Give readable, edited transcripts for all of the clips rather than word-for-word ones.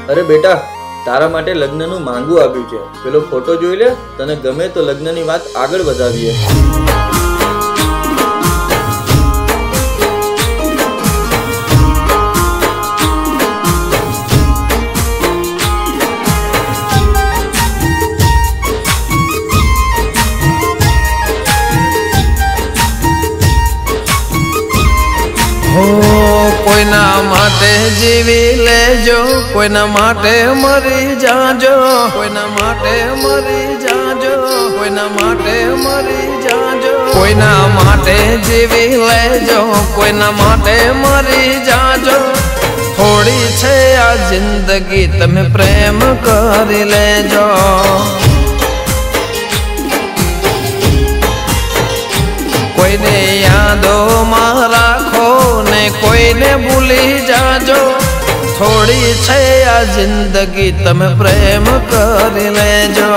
अरे बेटा, तारा माटे लग्नનું માંગુ આપ્યું છે। પેલો ફોટો જોઈ લે, તને ગમે તો લગ્નની વાત આગળ વધાવીએ। कोईना माटे जीवी लेजो, कोईना माटे मरी जाजो, कोईना माटे मरी जाजो, कोईना माटे मरी जाजो। कोईना माटे जीवी लेजो, कोईना माटे मरी जाजो। थोड़ी छे आ जिंदगी तमे प्रेम करी लेजो। कोईने यादों में राखो ने कोईने भूली जाजो। थोड़ी छे आ जिंदगी तमे प्रेम कर लेजो।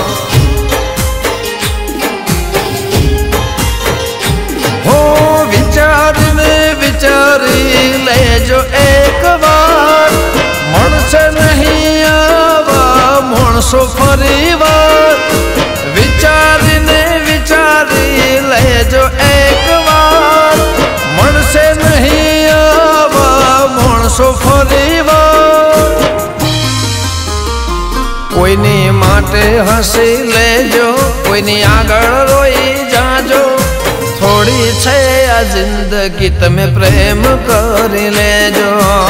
हो विचारीने विचारी लेजो एक बार, मळशे नहीं आवा माणसो फरीवार। विचारीने विचारी लेजो एक बार, मळशे नहीं आवा माणसो फरीवार। कोईनी माटे हसी लेजो, कोईनी आगळ रोई जाजो। थोड़ी छे आ जिंदगी तमे प्रेम करी लेजो।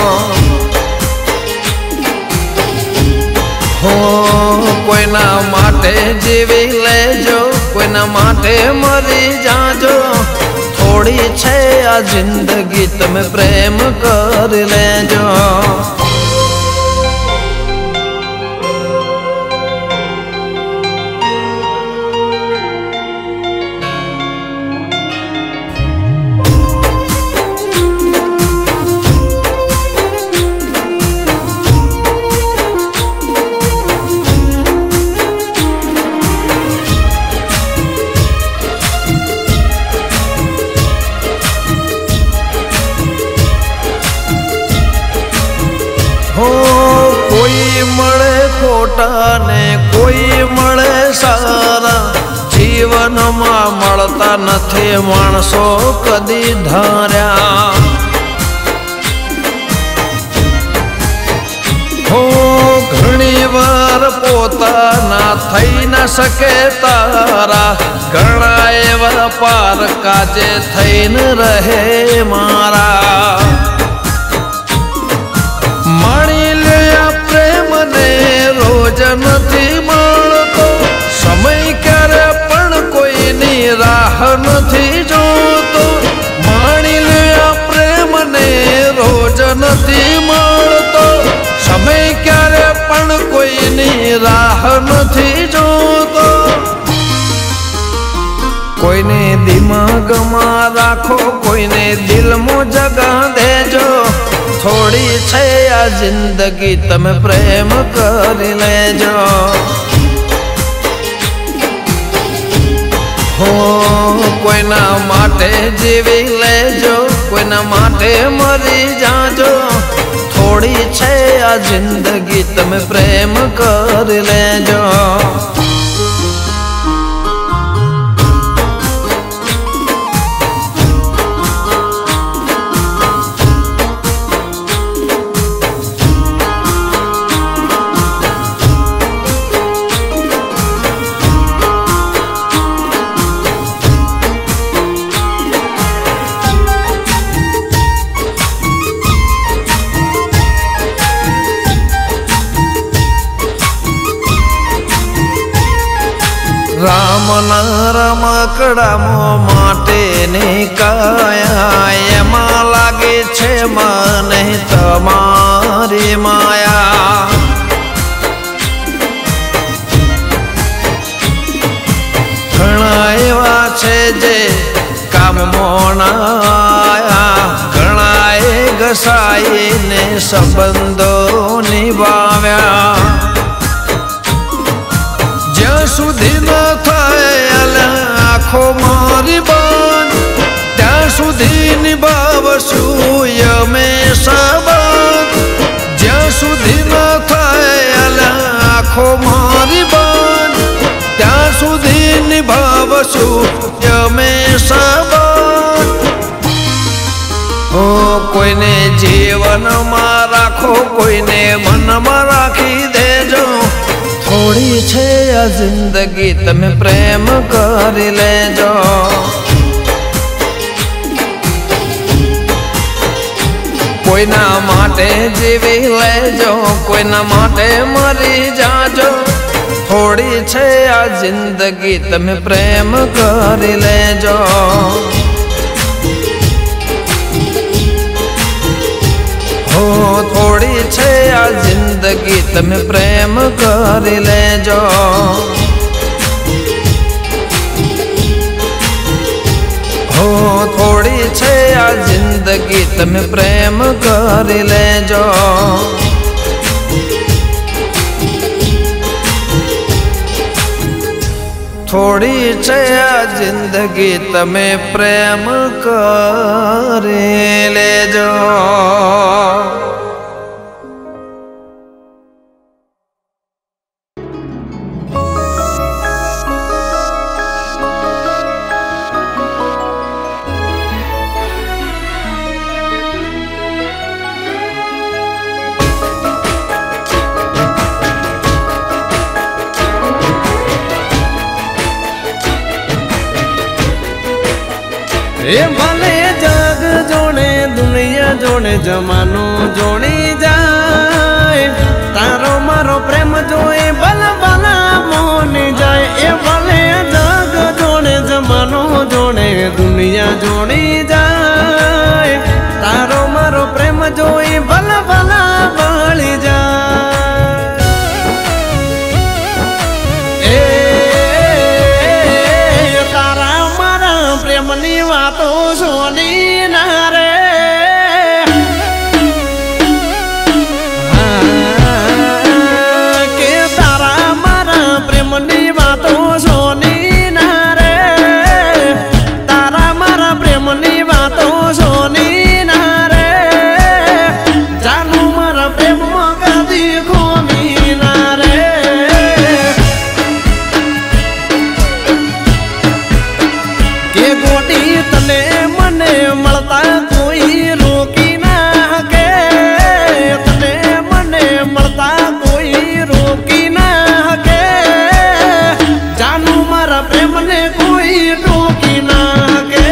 हो कोईना माटे जीवी लेजो, कोईना माटे मरी जाजो। थोड़ी छे आ जिंदगी तमे प्रेम कर लेजो। हो कोई मळे खोटा ने कोई मळे सारा, जीवन में मळता नथी माणसो कदी धार्या। हो घणी वार पोताना थई न सके तारा, घणा एवा पार काजे थईन रहे मारा। माणी लिया प्रेम ने रोज नथी माणतो, समय क्यारे पण कोईनी राह नथी जोतो। माणी लिया प्रेम ने रोज नथी माणतो, समय क्यारे पण कोईनी राह नथी जोतो। कोईने दिमाग में राखो, कोईने दिल में जगह देजो। थोड़ी छे आ जिंदगी तमे प्रेम कर लेजो। हो कोईना माटे जीवी लेजो, कोईना माटे मरी जाजो। थोड़ी छे आ जिंदगी तमे प्रेम कर लेजो। राम रमकड़ा माटे ने काया, एमा लागे छे मने तमारी माया। घणा एवा छे जे काम मोनाया, घणा ए घसाई ने संबंधो निभाव्या। ज्यां सुधी न थाय आँखो मारी बंद, त्यां सुधी निभावशुं यमे सबंध। ज्यां सुधी न थाय રાખો મારી બન ત્યાં સુધી નિભાવશું અમે સંબંધ કોઈને જીવનમાં રાખો કોઈને મનમાં રાખી દેજો થોડી છે આ જિંદગી તમે પ્રેમ કરી લેજો કોઈના માટે જીવી લેજો કોઈના માટે મરી જાજો થોડી છે આ જિંદગી તમે પ્રેમ કરી લેજો થોડી છે આ જિંદગી તમે પ્રેમ કરી લેજો થોડી છે આ જિંદગી તમે પ્રેમ કરી લેજો થોડી છે આ જિંદગી તમે પ્રેમ કરી લેજો भले जग जोड़े दुनिया जोड़े जमानो जोड़ी जाए तारो मारो प्रेम जोए भला भला मोनी जाए ए भले जग जोड़े जमानो जोड़े दुनिया जोड़ी जाए तारो मारो प्रेम जोए भला भला बड़ी जाए तारा मारा प्रेम नी वातो सोनी ना रे के तारा मारा प्रेम नी वातो सोनी ना रे तारा मारा प्रेम नी वातो सोनी ना रे जानू मारा प्रेम मगा देखो मी ना रे के गोटी तले मने मलता कोई रोकी ना के तले मने मलता कोई रोकी ना के जानू मारा प्रेम ने कोई रोकी ना के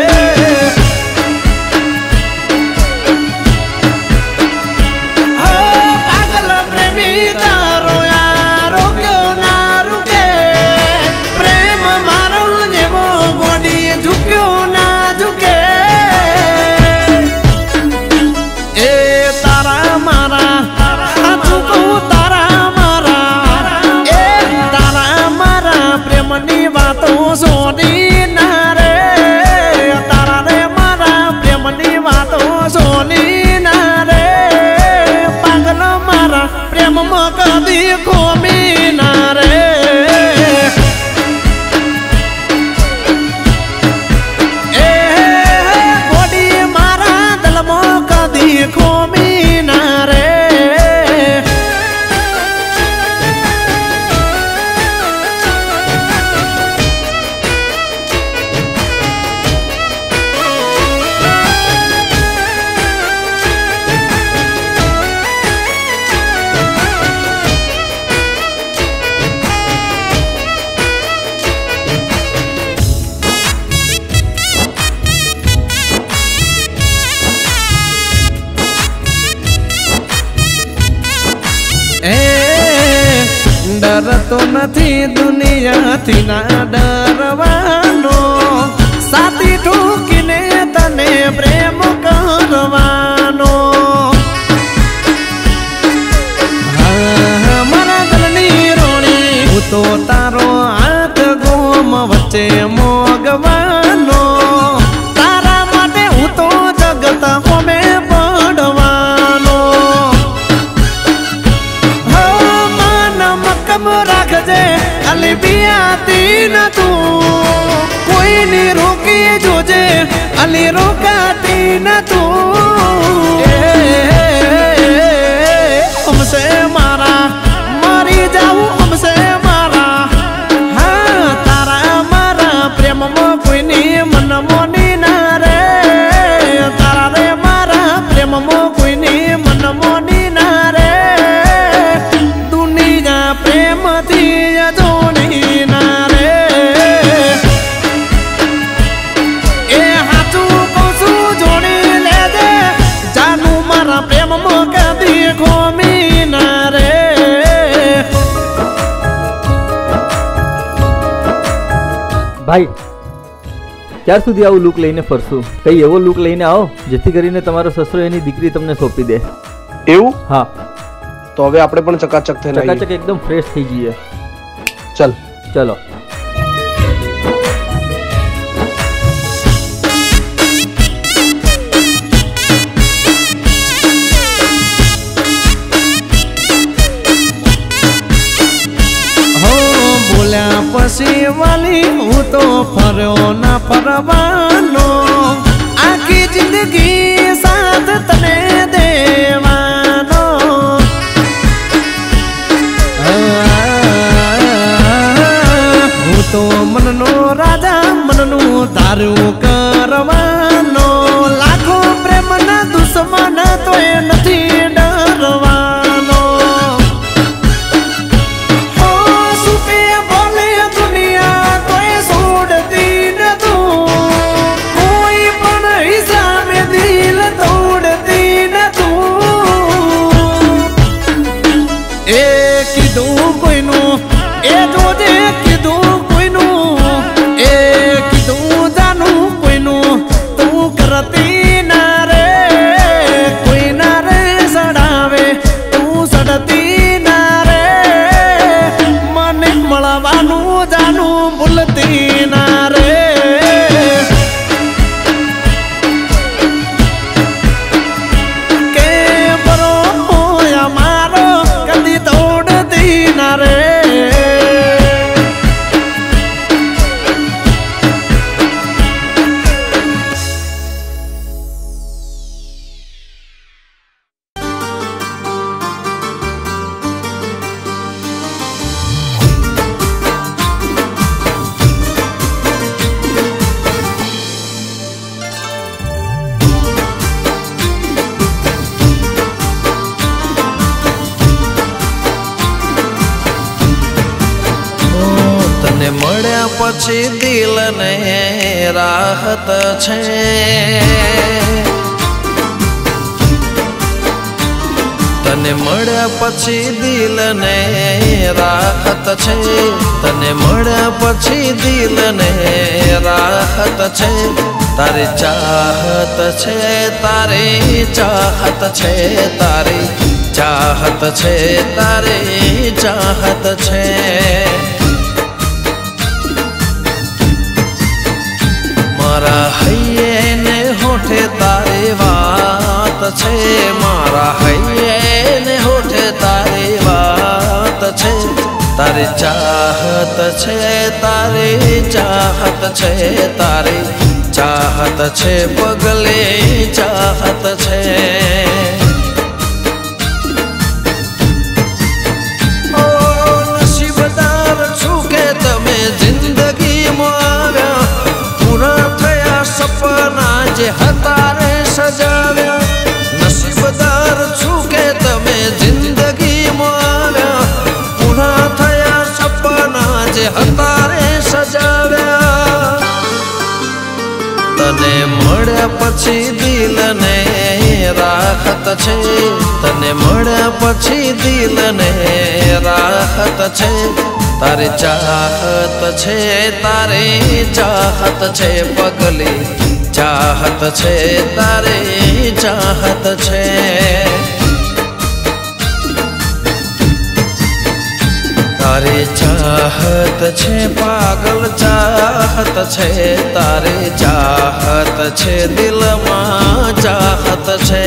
पागल प्रेमी तारो यारो क्यों ना रुके प्रेम मारो जेवो गोडी झुक्यो ना झुके ए तारा मारा झुको तारा मारा ए तारा मारा प्रेम नी वातो सोनी ना रे तारा रे मारा प्रेम नी वातो सोनी ना रे पागल मारा प्रेम मका देखो मी ना रे गोडी मारा दल मका देखो मी ना रे डर तो नहीं दुनिया थी ना डरवानो साथी ठोकीने तने प्रेम करवानो मारा गलनी रोणी हूँ तो तारो हाथ गोम वच्चे मोगवानो तारा माटे हूँ तो जगत होमे पड़वानो कम रख जे अली बियाती न तू कोई नहीं रोकी जोजे अली रोकाती न तू हमसे मारा मरी जाओ ભાઈ ક્યાર સુધી આવું લુક લઈને ફરશું? કઈ એવો લુક લઈને આવો જેથી કરીને તમારો સસરો એની દીકરી તમને સોંપી દે. એવું? હા. તો હવે આપણે પણ ચકાચક થઈને આવીએ. ચકાચક એકદમ ફ્રેશ થઈ જઈએ. ચલ ચલો. પછી વાલી હું તો ફર્યો ના ફરવાનો, આખી જિંદગી સાથ તને દેવાનો. હું તો મનનો રાજા, મનનું તારું કરવાનો, લાખો પ્રેમના દુશ્મન તો એ નથી ડરવાનો. પછી દિલને રાહત છે, તને મળ્યા પછી દિલને રાહત છે, તને મળ્યા પછી દિલને રાહત છે. તારી ચાહત છે, તારી ચાહત છે, તારી ચાહત છે, તારી ચાહત છે. મારા હૈયે ને હોઠે તારી વાત છે, મારા હૈયે ને હોઠે તારી વાત છે. તારી ચાહત છે, તારી ચાહત છે, તારી ચાહત છે, પગલે ચાહત છે. ઓ નસીબદાર છું કે તમે જિંદગીમાં આવ્યા, પૂરા થયા સપના જે હતા રે સજાવ્યા. નસીબદાર છું કે તમે જિંદગીમાં આવ્યા, પૂરા થયા સપના જે હતા રે સજાવ્યા. તને મળ્યા પછી દિલને રાહત છે, તને મળ્યા પછી દિલને રાહત છે. તારી ચાહત છે, તારી ચાહત છે, પગલી ચાહત છે, તારી ચાહત છે. તારી ચાહત છે, પાગલ ચાહત છે, તારી ચાહત છે, દિલમાં ચાહત છે.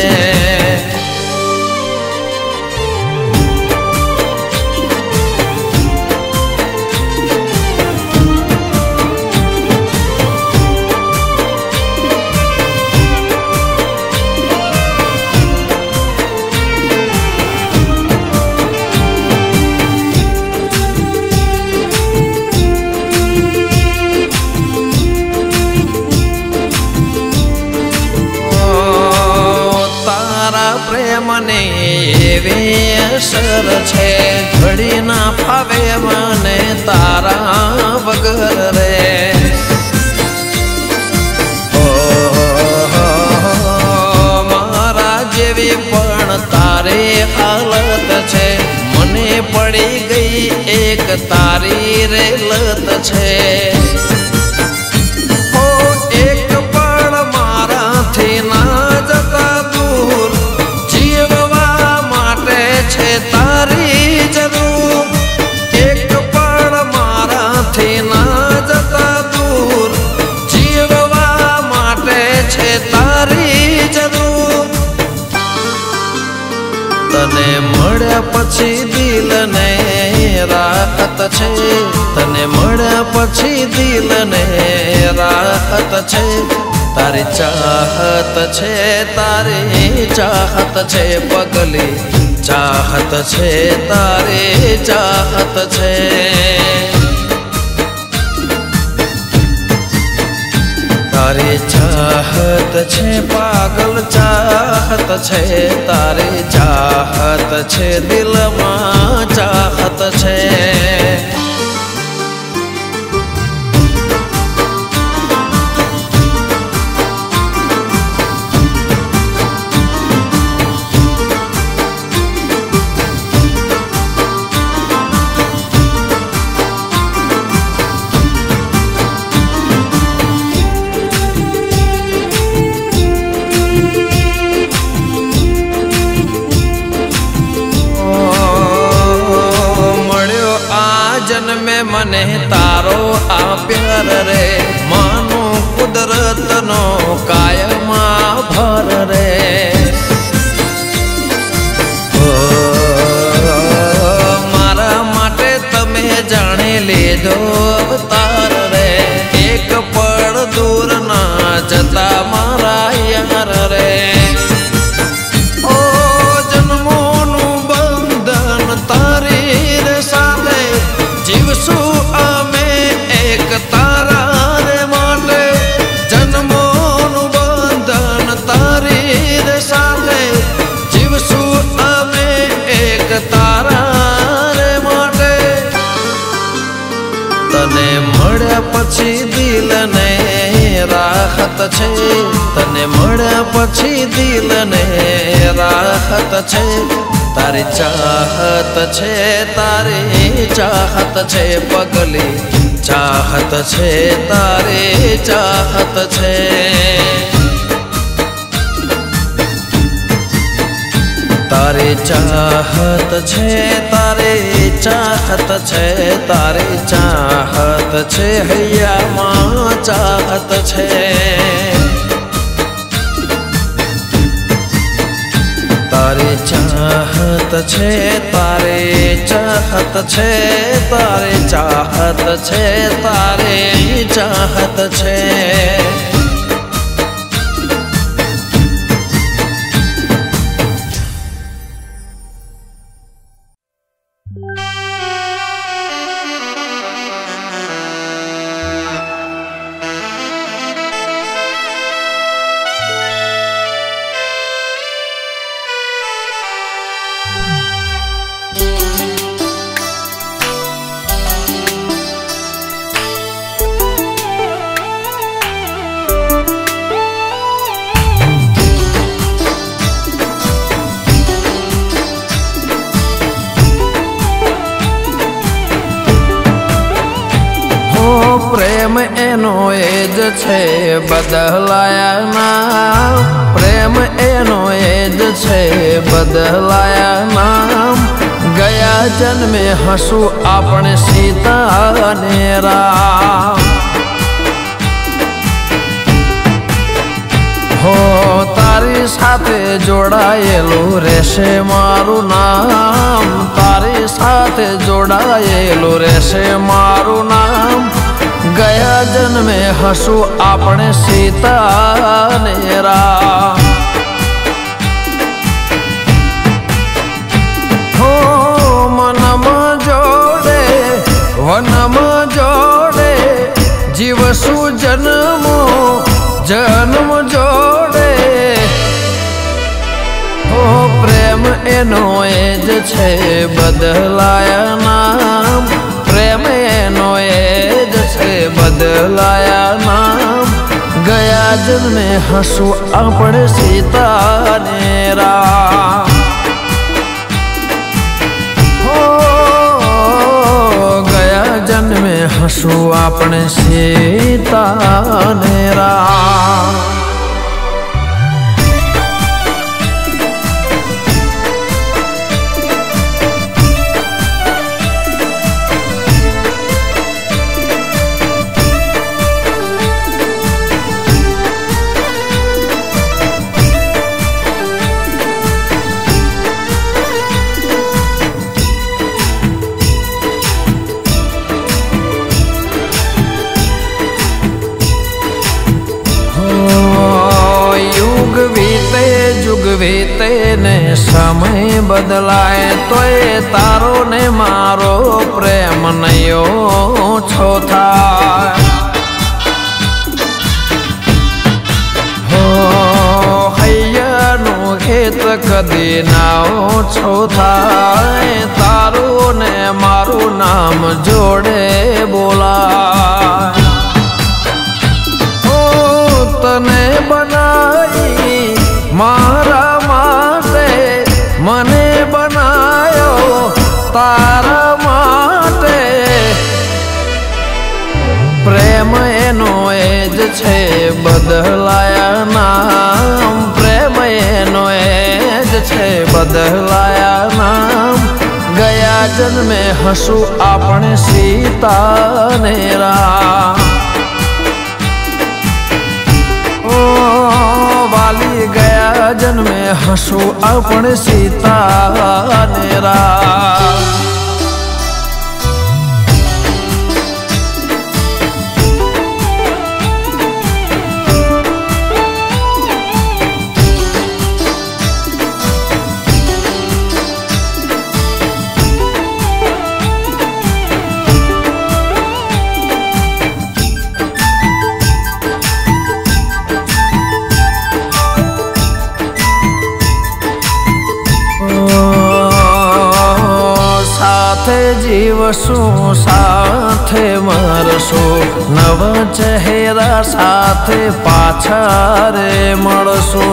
મને એવી અસર છે, ઘડી ના ફાવે મને તારા વગર રે. મારા જેવી પણ તારી હાલત છે, મને પડી ગઈ એક તારી રે લત છે. તને મળ્યા પછી દિલને રાહત છે, તને મળ્યા પછી દિલને રાહત છે, તારી ચાહત છે, તારી ચાહત છે પગલી, ચાહત છે, તારી ચાહત છે. તારી ચાહત છે પાગલ ચાહત છે, તારી ચાહત છે દિલમાં ચાહત છે. જન્મે મને તારો આ પ્યાર રે, માનું કુદરતનો કાયમ આભાર રે. મારા માટે તમે જાણી લીધો અવતાર રે, એક પળ દૂર ના જતા મારા યાર રે. ઓ જન્મોનું બંધન તારી રે સાથે જીવશું અમે એક તારા રે માટે, જન્મોનું બંધન તારી રે સાથે જીવશું અમે એક તારા રે માટે. તને મળ્યા પછી દિલને રાહત છે, તને મળ્યા પછી દિલને રાહત છે, તારી ચાહત છે, તારી ચાહત છે પગલી, ચાહત છે, તારી ચાહત છે. તારી ચાહત છે, તારી ચાહત છે, તારી ચાહત છે, હૈયામાં ચાહત છે. તારી ચાહત છે, તારી ચાહત છે, તારી ચાહત છે, તારી ચાહત છે. પ્રેમ એનો એ જ છે બદલાયા નામ, પ્રેમ એનો એ જ છે બદલાયા નામ. ગયા જન્મે હસું આપણે સીતા અને રામ. હો તારી સાથે જોડાયેલું રહેશે મારું નામ, તારી સાથે જોડાયેલું રહેશે મારું નામ. ગયા જન્મે હસું આપણે સીતા ને રામ. હો મનમાં જોડે વનમાં જોડે જીવશું જન્મો જન્મ જોડે. હો પ્રેમ એનો એ જ છે બદલાયા નામ, પ્રેમ એનો એ જ છે બદલાયા નામ. ગયા જન્મે હસું આપણે સીતા ને રામ. હો ગયા જન્મે હસું આપણે સીતા ને રામ. जुग वीते ने समय बदलाए तो ये तारो ने मारो प्रेम नयो छो थाय हो हैयानु खेत कदी नाओ छो थाय तारो ने मारू नाम जोड़े बोलाय तने बनाई मारा माटे मने बनायो तारा माटे प्रेम एनो एज छे बदलाया नाम प्रेम एनो एज छे बदलाया नाम गया जन्मे हसू आपणे सीता ने राम वाली गया जन्मे हसू अपने सीता ने राम जीवसु साथे मरसु नव चेहरा साथे पाछा रे मळसु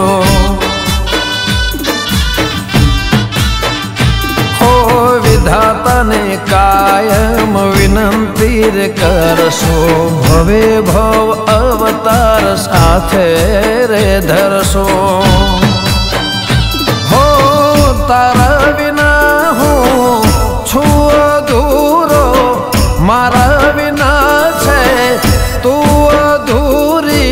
हो विधाता ने कायम विनंती रे करसु भवे भव अवतार साथे रे धरसु हो तारा विना हूँ छू अधूरो मारा बिना छे तू अधूरी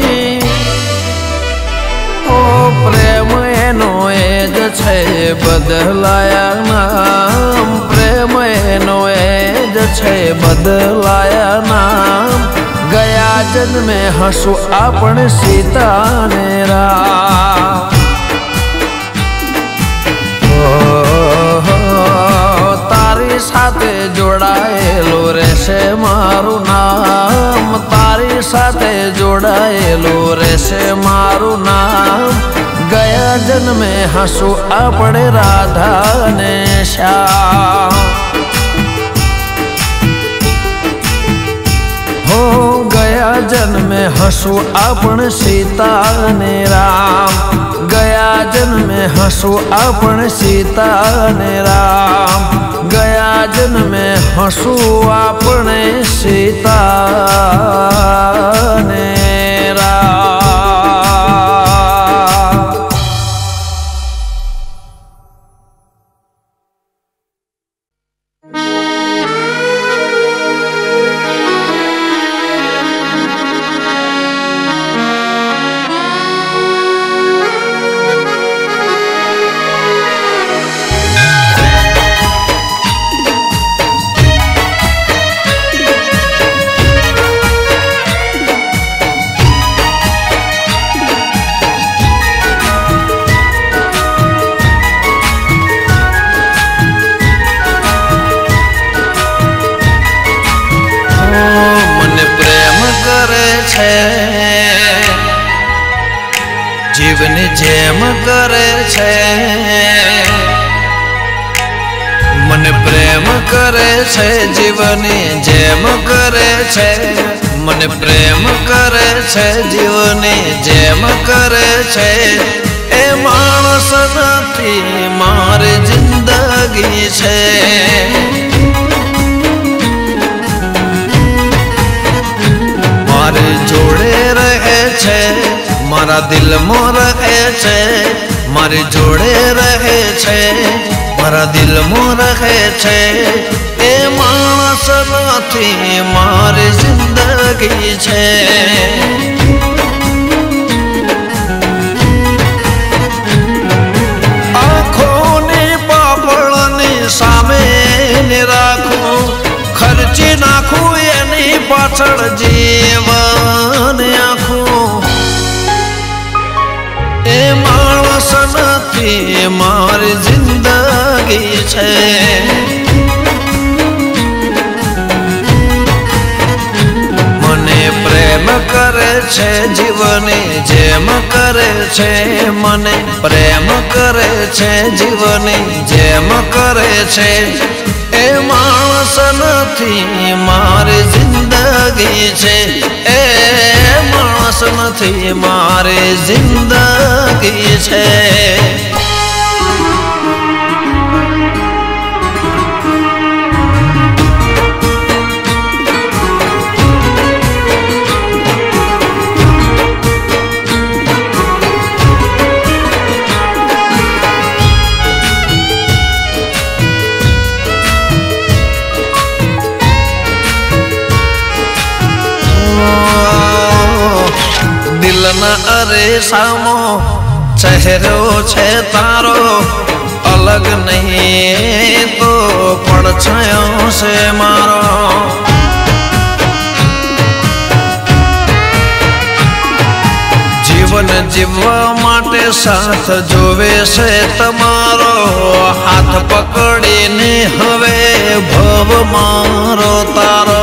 ओ प्रेम एनो एज छे बदलाया नाम प्रेम एनो एज छे बदलाया नाम गया जन्मे हसू आपणे सीता ने राम साथे जोड़ाયેલો રહેશે મારું નામ તારી સાથે જોડાયેલો રહેશે મારું નામ ગયા જન્મે હસુ આપણે રાધા ને શ્યામ हो गया जन्मे हसू आपण सीता ने राम गया जन्मे हसू आपण सीता ने राम गया जन्मे हसू आपणे सीता ने राम जीवनी जेम करे छे मन प्रेम करे छे जीवनी जेम करे छे मन प्रेम करे छे जीवनी जेम करे छे ए मानस नथी मारी जिंदगी छे मारे जोड़े रहे छे मारा दिल में रहे छे मारे जोड़े रहे छे मारा दिल में रहे छे ए मानस नथी मारी जिंदगी छे आँखोनी पापड़नी सामे ने राखूं खर्ची नाखूं एनी पाछळ जीवन आखूं ए मानस નથી મારી જિંદગી છે મને પ્રેમ કરે છે જીવની જેમ કરે છે મને પ્રેમ કરે છે જીવની જેમ કરે છે એ માણસ નથી મારી જિંદગી છે એ માણસ નથી મારી જિંદગી છે દિલના અરે સામો ચહેરો છે તારો અલગ નહીં તો પડછાયો છે મારો જીવન જીવવા માટે સાથ જોવે છે તમારો હાથ પકડીને હવે ભવ મારો તારો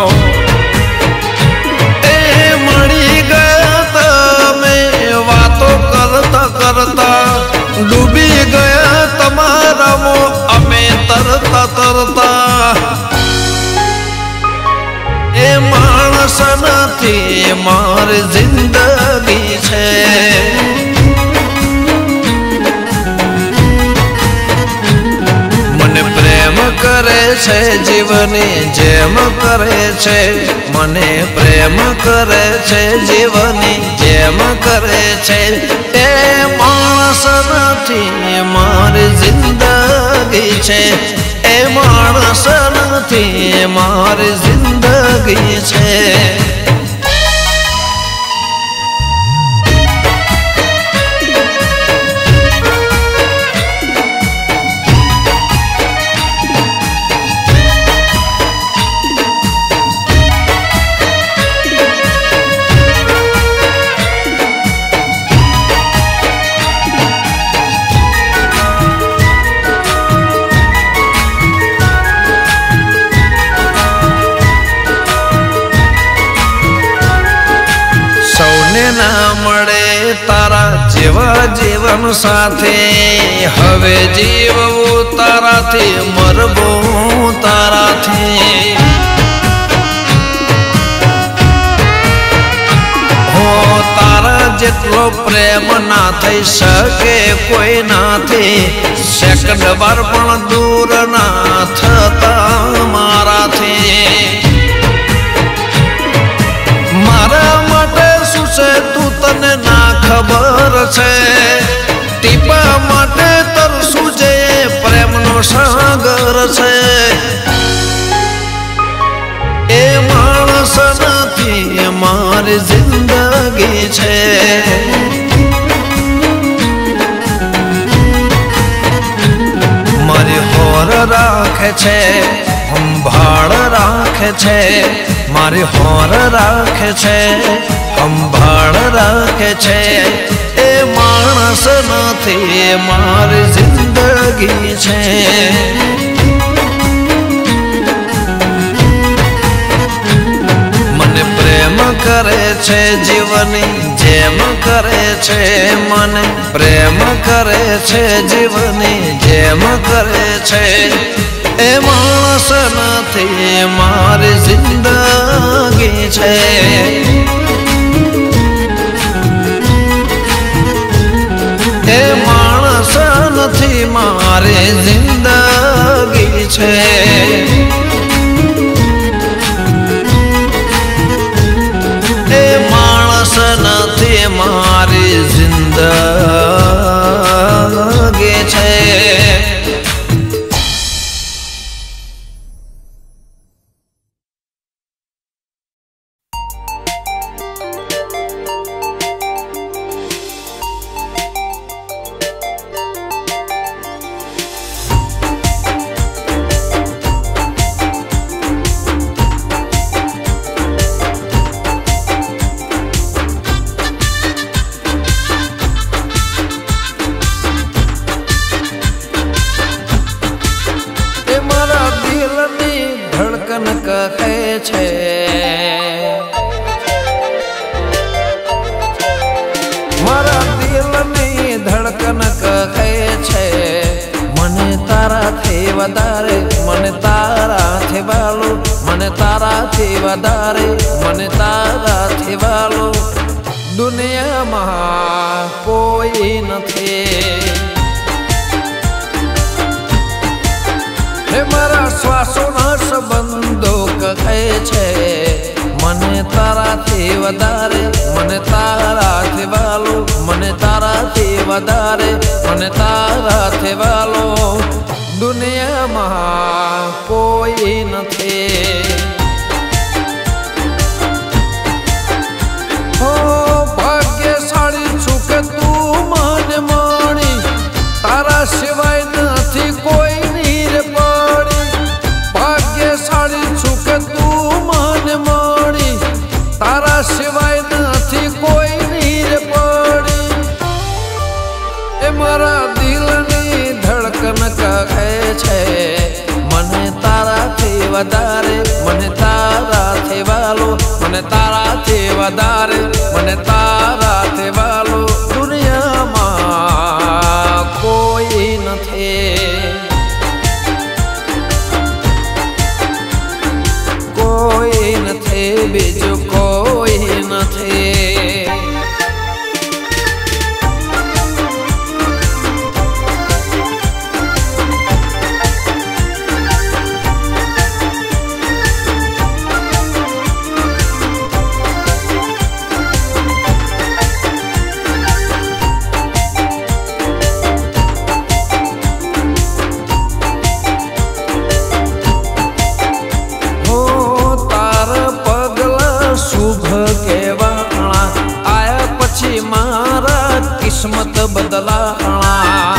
કરતા ડૂબી ગયા તમારામાં અમે તરતા તરતા એ માણસ નથી મારી જિંદગી છે મને પ્રેમ કરે છે જીવની જેમ કરે છે મને પ્રેમ કરે છે જીવની જેમ કરે છે એ માણસ નથી મારી જિંદગી છે એ માણસ નથી મારી જિંદગી છે ના મળે તારા જેવા જીવન સાથે હવે જીવવું તારાથી મરવું તારાથી હો તારા જેટલો પ્રેમ ના થઈ શકે કોઈ નાથી સેકન્ડ વાર પણ દૂર ના થતા મારાથી મારા માટે શું છે તું તને ના ખબર છે ટીપા માટે તરસું જે પ્રેમનો સાગર છે એ માણસ નથી મારી જિંદગી છે મારી હોર રાખે છે સંભાળ રાખે છે મારી હોર રાખે છે સંભાળ રાખે છે એ માણસ નથી મારી જિંદગી છે મને પ્રેમ કરે છે જીવની જેમ કરે છે મને પ્રેમ કરે છે જીવની જેમ કરે છે એ માણસ નથી મારી જિંદગી છે એ માણસ નથી મારી જિંદગી છે એ માણસ નથી મારી જિંદગી છે તારાથી વધારે મને તારાથી વાલો, મને તારાથી વધારે મને તારાથી વાલો દુનિયામાં કોઈ નથી. હે મારા શ્વાસોના સંબંધો કહે છે મને તારાથી વધારે મને તારાથી વાલો, મને તારાથી વધારે મને તારાથી વાલો દુનિયામાં કોઈ નથી. હો ભાગ્યશાળી છું કે તું મને માણી, તારા સિવાય નથી કોઈ નીર પડી. ભાગ્યશાળી છું કે તું મને માણી, તારા સિવાય નથી કોઈ નીર પડી. એ મારા દિલની ધડકન કહે છે મને તારાથી વધારે મને તારાથી વાલો, મને તારાથી વધારે મને તારાથી વાલો દુનિયામાં કોઈ નથી. કોઈ નથી બીજું કોઈ નથી. કિસ્મત બદલાણા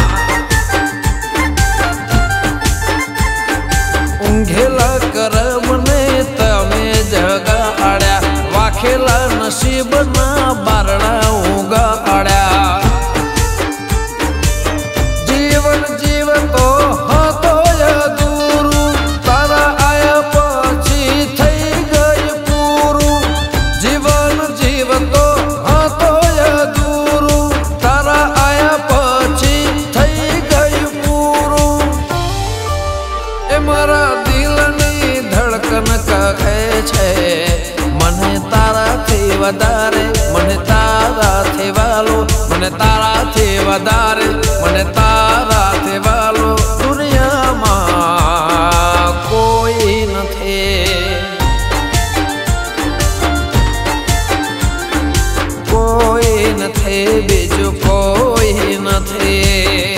ઊંઘેલા કરમને તમે જગાડ્યા, વાખેલા નસીબના બારણા ઉગાડ્યા. જીવન જીવતો હતો અધૂરું, તારા આયા પછી થઈ ગઈ પૂરું. જીવન જીવતો હતો અધૂરું, તારા આયા પછી થઈ ગયું પૂરું. એ મારા દિલની ધડકન કહે છે મને તારાથી વધારે મને તારાથી વાલો, મને તારાથી વધારે મને તારાથી વાલો દુનિયામાં કોઈ નથી. કોઈ નથી બીજું કોઈ નથી.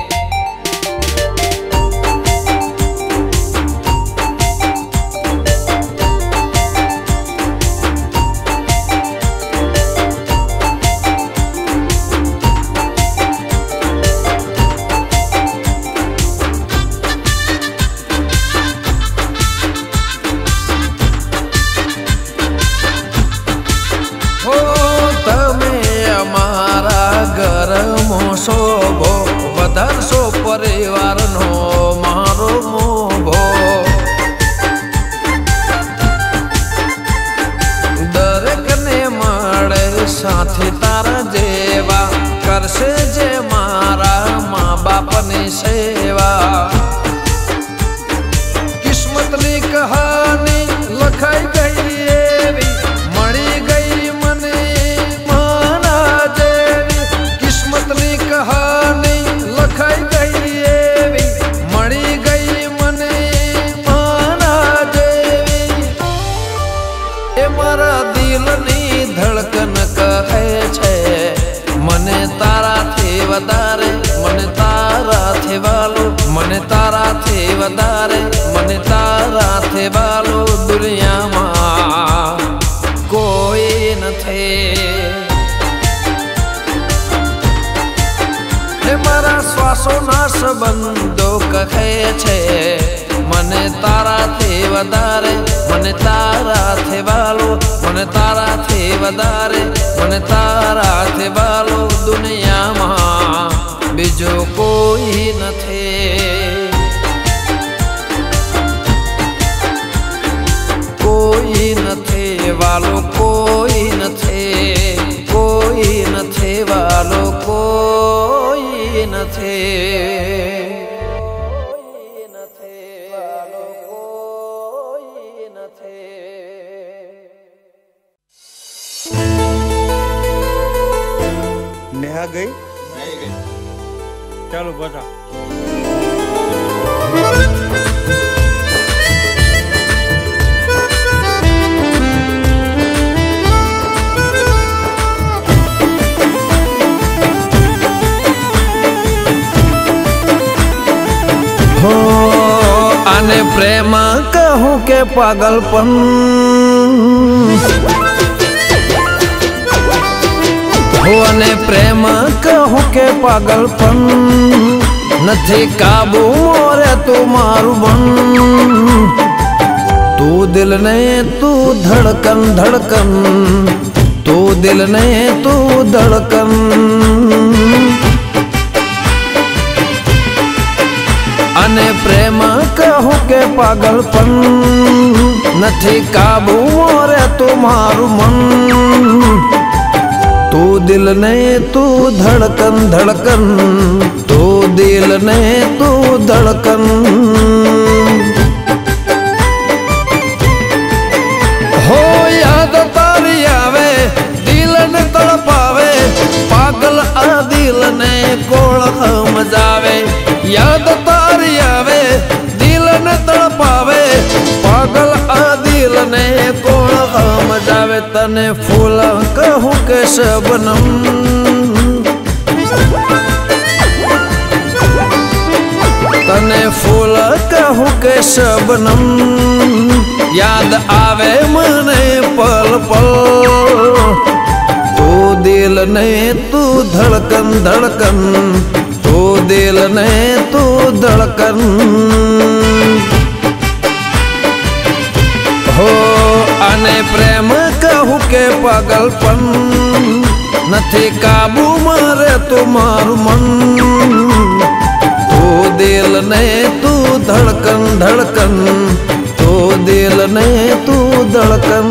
શોભો વધારશો પરિવારનો મારો મોભો. દરેકને મળે સાથી તારા જેવા, કરશે જે મારા મા બાપની સેવા. કિસ્મતની કહાની લખાઈ ગઈ એવી, મળી ગઈ મને મારા જેવી. કિસ્મતની કહાની લખાઈ ગઈ એવી, મળી ગઈ મને મારા જેવી. એ મારા દિલની ધડકન કહે છે મને તારાથી વધારે મને તારાથી વાલો, મને તારાથી વધારે મને તારાથી વાલો દુનિયામાં કોઈ નથી. મારા શ્વાસોના સંબંધો કહે છે મને તારાથી વધારે મને તારાથી વાલો, મને તારાથી વધારે મને તારાથી વાલો દુનિયામાં બીજો કોઈ નથી. કોઈ નથી વાલો, કોઈ નથી, કોઈ નથી વાલો, કોઈ નથી. નેહા ગઈ? ચાલો બધા हो आने प्रेम कहूँ के पागलपन हो आने प्रेम कहूँ के पागलपन नथी काबू मोरे तू मारू बन तू दिल ने तू धड़कन धड़कन तू दिल ने तू धड़कन अने प्रेम कहूँ के पागलपन नथी काबू मोरे तू मारू मन तू दिल ने तू धड़कन धड़कन तू दिल ने तू धड़कन हो याद तारी आवे दिल ने तड़पावे पागल आ दिल ने कोल मजावे याद तारी आवे दिल ने तड़पावे पागल आ दिल ने कोल मजावे तने फूल कहूँ के शबनम तने फूल कहूँ के शबनम याद आवे मने पल पल तू दिल ने तू धड़कन धड़कन तू दिल ने तू धड़कन हो आने प्रेम कहूँ के पागलपन नथी काबू मारे तुम्हारू मन तू दिल ने तू धड़कन धड़कन तू दिल ने तू धड़कन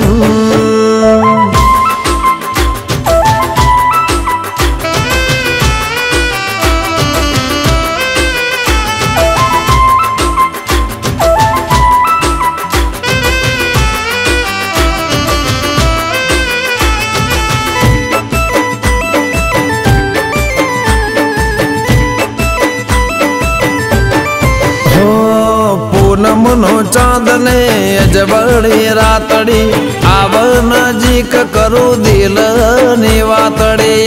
पूनमनो चांद ने अजबड़ी रातड़ी आव नजीक करू दिल नी वातड़ी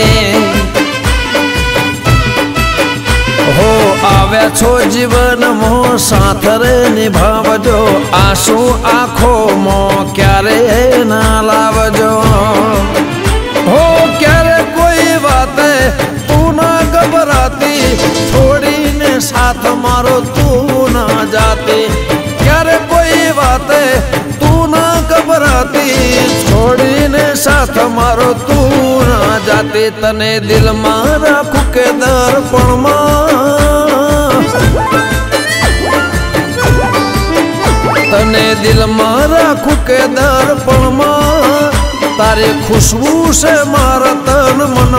हो आव्या छो जीवन मो साथ रे निभावजो आंसू आँखों मो क्यारे ना लावजो हो क्यारे कोई बात तू ना घबराती छोड़ी ने साथ मारो तू ना जाती क्यारे कोई बात तू ना घबराती छोड़ी ने साथ मारो तू ना जाती तने दिल में राखू के दर्पण तने दिल में राखू के दर्पण तारी खुशबू से मारा तन मन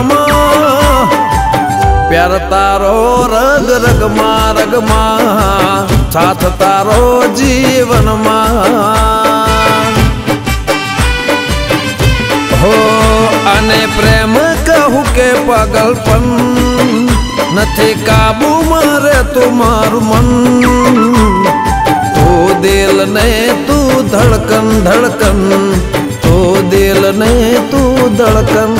प्यार तारो रग रग मा साथ तारो जीवन हो आने प्रेम कहूँ के पागलपन नथी काबू मारे तुम्हारू मन तू दिल ने तू धड़कन धड़कन तू दिल ने तू धड़कन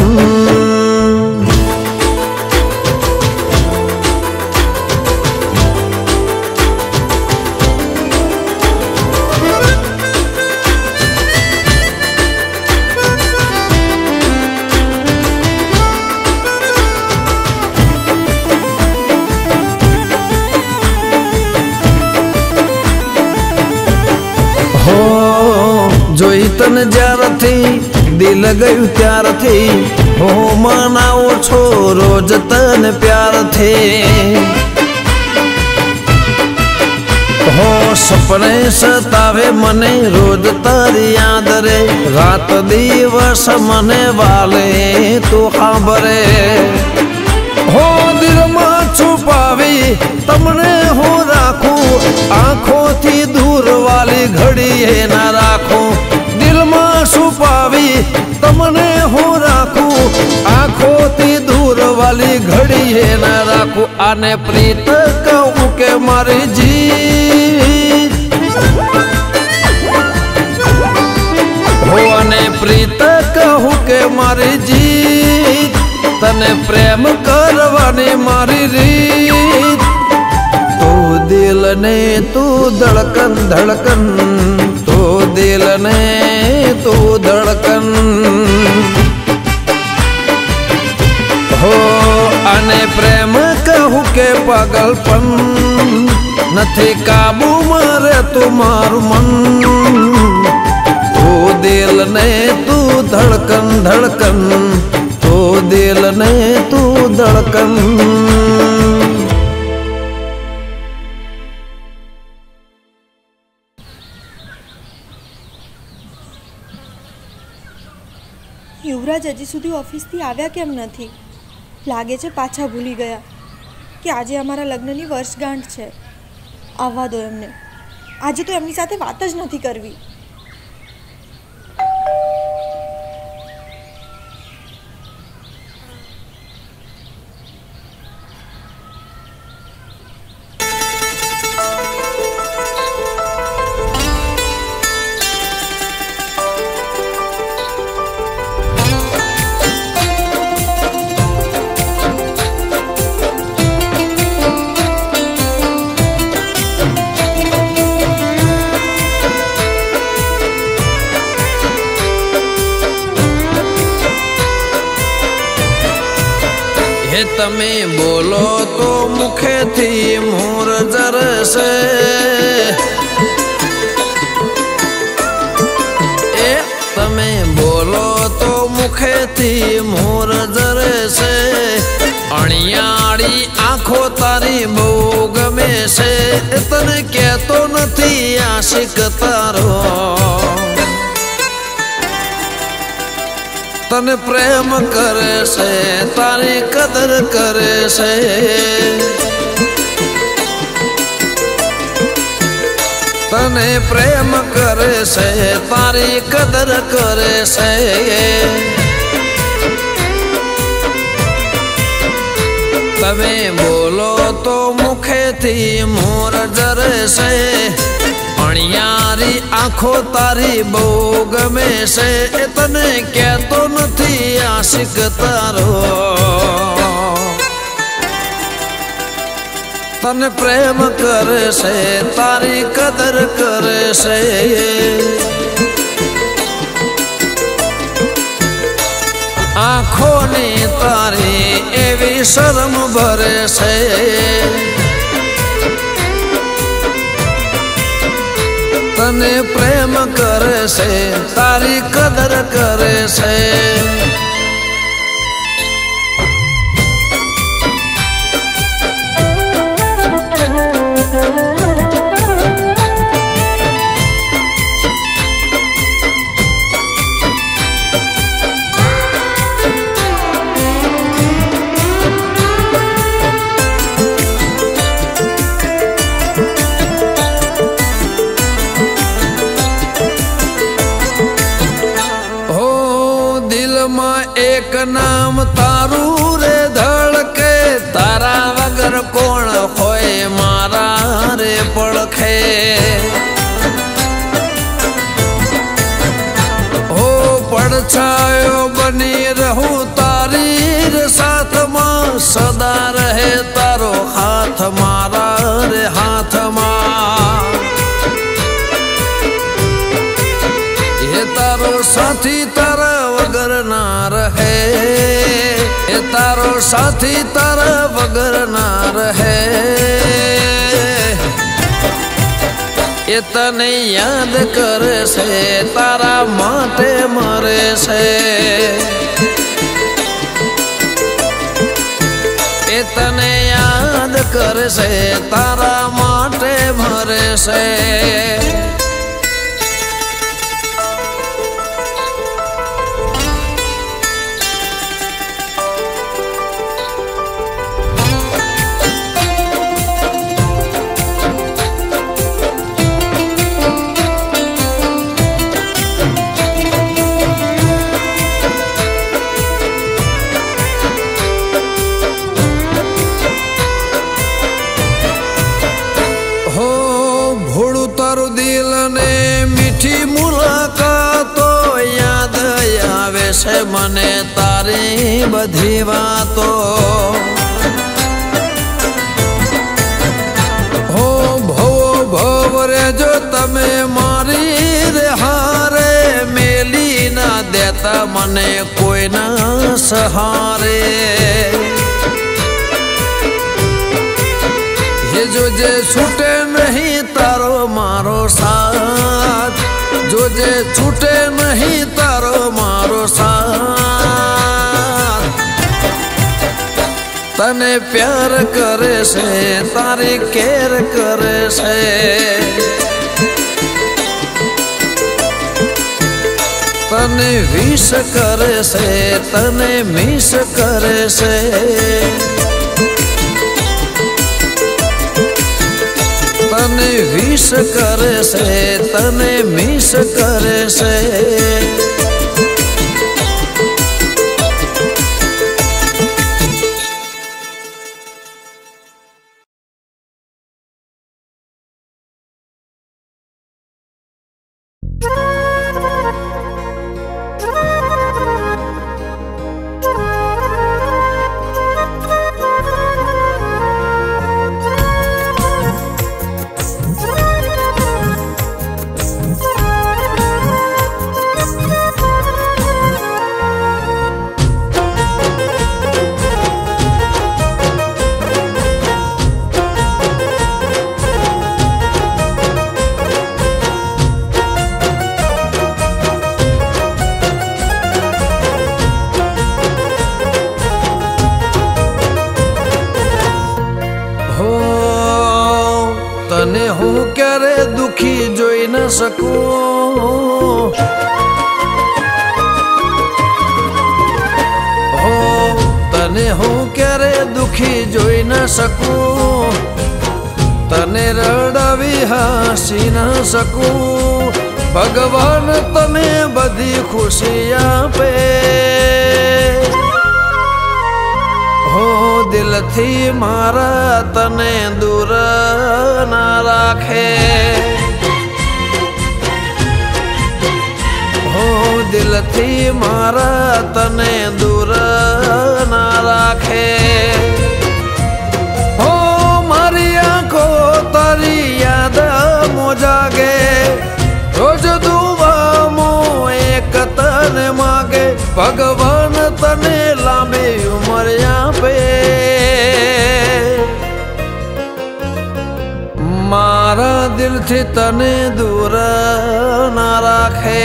जोई तन ज्यारथी दिल गयु त्यारथी हो मनाओ छो रोज तन प्यार थे हो सपने सतावे मने रोज तारी याद रे रात दिवस मने वाले तू खबरे हो दिल में छुपावी तमने हो राखू आँखों थी दूर वाली घड़ी है ना राखू दिल में छुपावी तमने हो राखू आँखों थी दूर वाली घड़ी न राखू आने प्रीत कहूँ के मारी जीत हो आने प्रीत कहूँ के मारी जीत तने प्रेम करवानी मारी रीत तू दिल ने तू धड़कन धड़कन तू दिल ने तू धड़कन हो आने प्रेम कहूँ के पागलपन नथी काबू मारे तुम्हारू मन तू दिल ने तू धड़कन धड़कन तू दिल ने तू धड़कन યુવરાજ હજી સુધી ઓફિસથી આવ્યા કેમ નથી? લાગે છે પાછા ભૂલી ગયા કે આજે અમારા લગ્નની વર્ષગાંઠ છે. આવવા દો એમને. આજે તો એમની સાથે વાત જ નથી કરવી. તમે બોલો તો મુખેથી મોર જરસે એ તમે બોલો તો મુખેથી મોર જરસે અણિયાળી આંખો તારી બહુ ગમે છે તને કહેતો નથી આશિક તારો तने प्रेम करे से तारी कदर करे से तने प्रेम करे से तारी कदर करे से तमे बोलो तो मुखे थी मोर जरे से अणियारी आँखों तारी बहू गमे से तने कहतो नथी आशिक तारो तने प्रेम करे से तारी कदर करे से आँखों ने तारी एवी शर्म भरे से तने प्रेम करे से तारी कदर करे से एक नाम तारू रे धड़के तारा वगर कोण होए मारा रे पड़खे हो पड़छायो बनी रहूं तारी रे साथ मां सदा रहे तारो हाथ मारा रे हाथ मां ये तारो साथी तारा वगर ना रहे ये तारो साथी तारा वगर ना रहे ये तने याद करे से तारा माटे मरे से ये तने याद करे से तारा माटे मरे से છે મને તારી બધી વાતો હો ભવો ભવ રે જો તમે મારી રે હારે મેલી ના દેતા મને કોઈના સહારે ये जो जे छूटे नहीं तारो मारो साथ जो जे छूटे नहीं तारो मारो साथ तने प्यार करे से तारी केर करे से तने विष करे से तने मिस करे से तने विष करे से तने मिस करे से तने हूँ क्यारे दुखी जोई न सकूं हो तने हूँ क्यारे दुखी जोई न सकूं तने रड़ावी हासी न सकूं भगवान तने बधी खुशी आपे हो दिल थी मारा तने दूर ना राखे हो दिल थी मारा तने दूर ना राखे हो मारी आंखों तारी याद मो जागे रोज दुआ मो एक तने मांगे भगवान तने लांबी उमर पे मारा दिल थी तने दूर ना राखे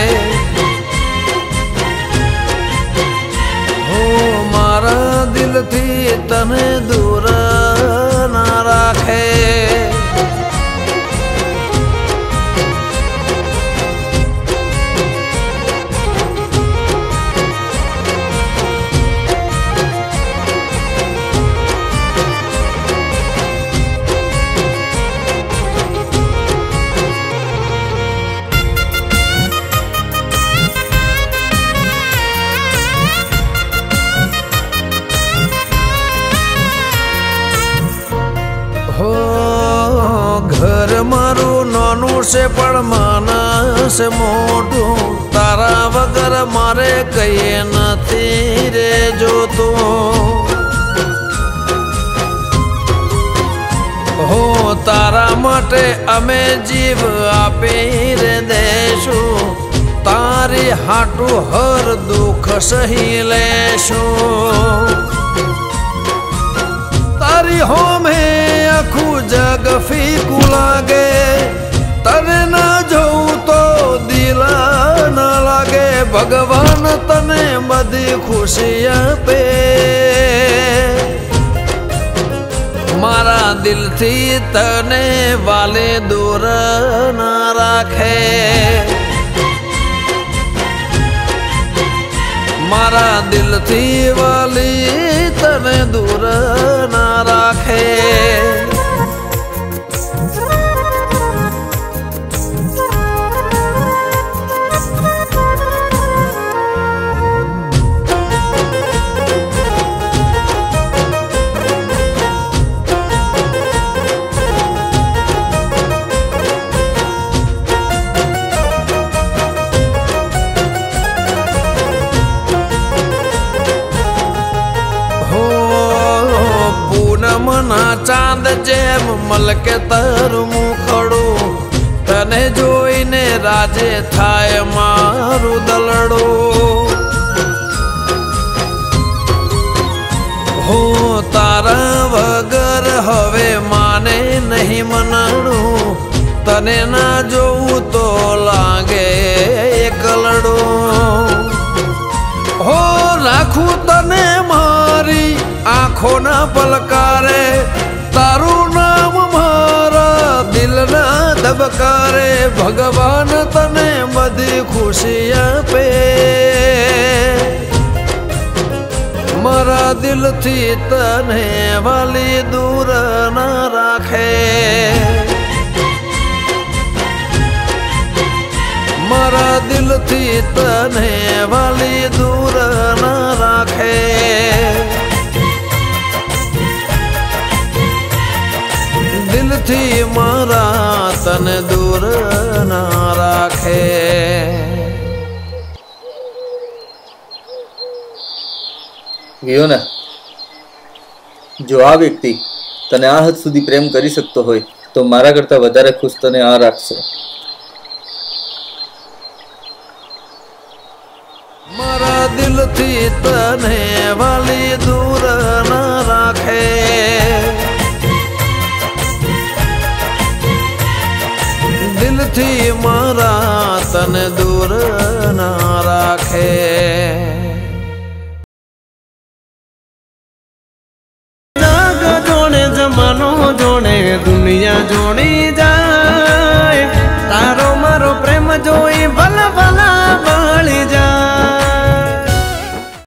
हो मारा दिल थी तने दूर ना राखे हो घर मारू नानू से पण मानस मोटू तारा वगर मारे कई नथी रे जो तू हो तारा माटे अमे जीव आपी रे देशू तारी हाटू हर दुख सही लेशू तारी हो में आखू जग फीकू लागे तने न जोऊ तो दिल न लागे भगवान तने बधी खुशी पे मारा दिल थी तने वाले दूर न राखे मारा दिल थी वाली तने दूर ना राखे મલકે તારું મુખડું તને જોઈને રાજે થાય મારું દલડું હું તારા વગર હવે માને નહીં મનાડું તને ના જોઉં તો લાગે એકલડું હો રાખું તને મારી આંખોના પલકારે તારું નામ મારા દિલના ધબકારે ભગવાન તને બધી ખુશી આપે મારા દિલથી તને વાલી દૂર ના રાખે મારા દિલથી તને વાલી દૂર ના રાખે દિલથી મારા તને દૂર ના રાખે ગયો ને જો આ વ્યક્તિ તને આ હદ સુધી પ્રેમ કરી શકતો હોય તો મારા કરતા વધારે ખુશ તને આ રાખશે મારા દિલથી તને વાલી દૂર ના રાખે દિલથી મારા તને દૂર ના રાખે જગ જોડે જમાનો જોડે દુનિયા જોડી જાય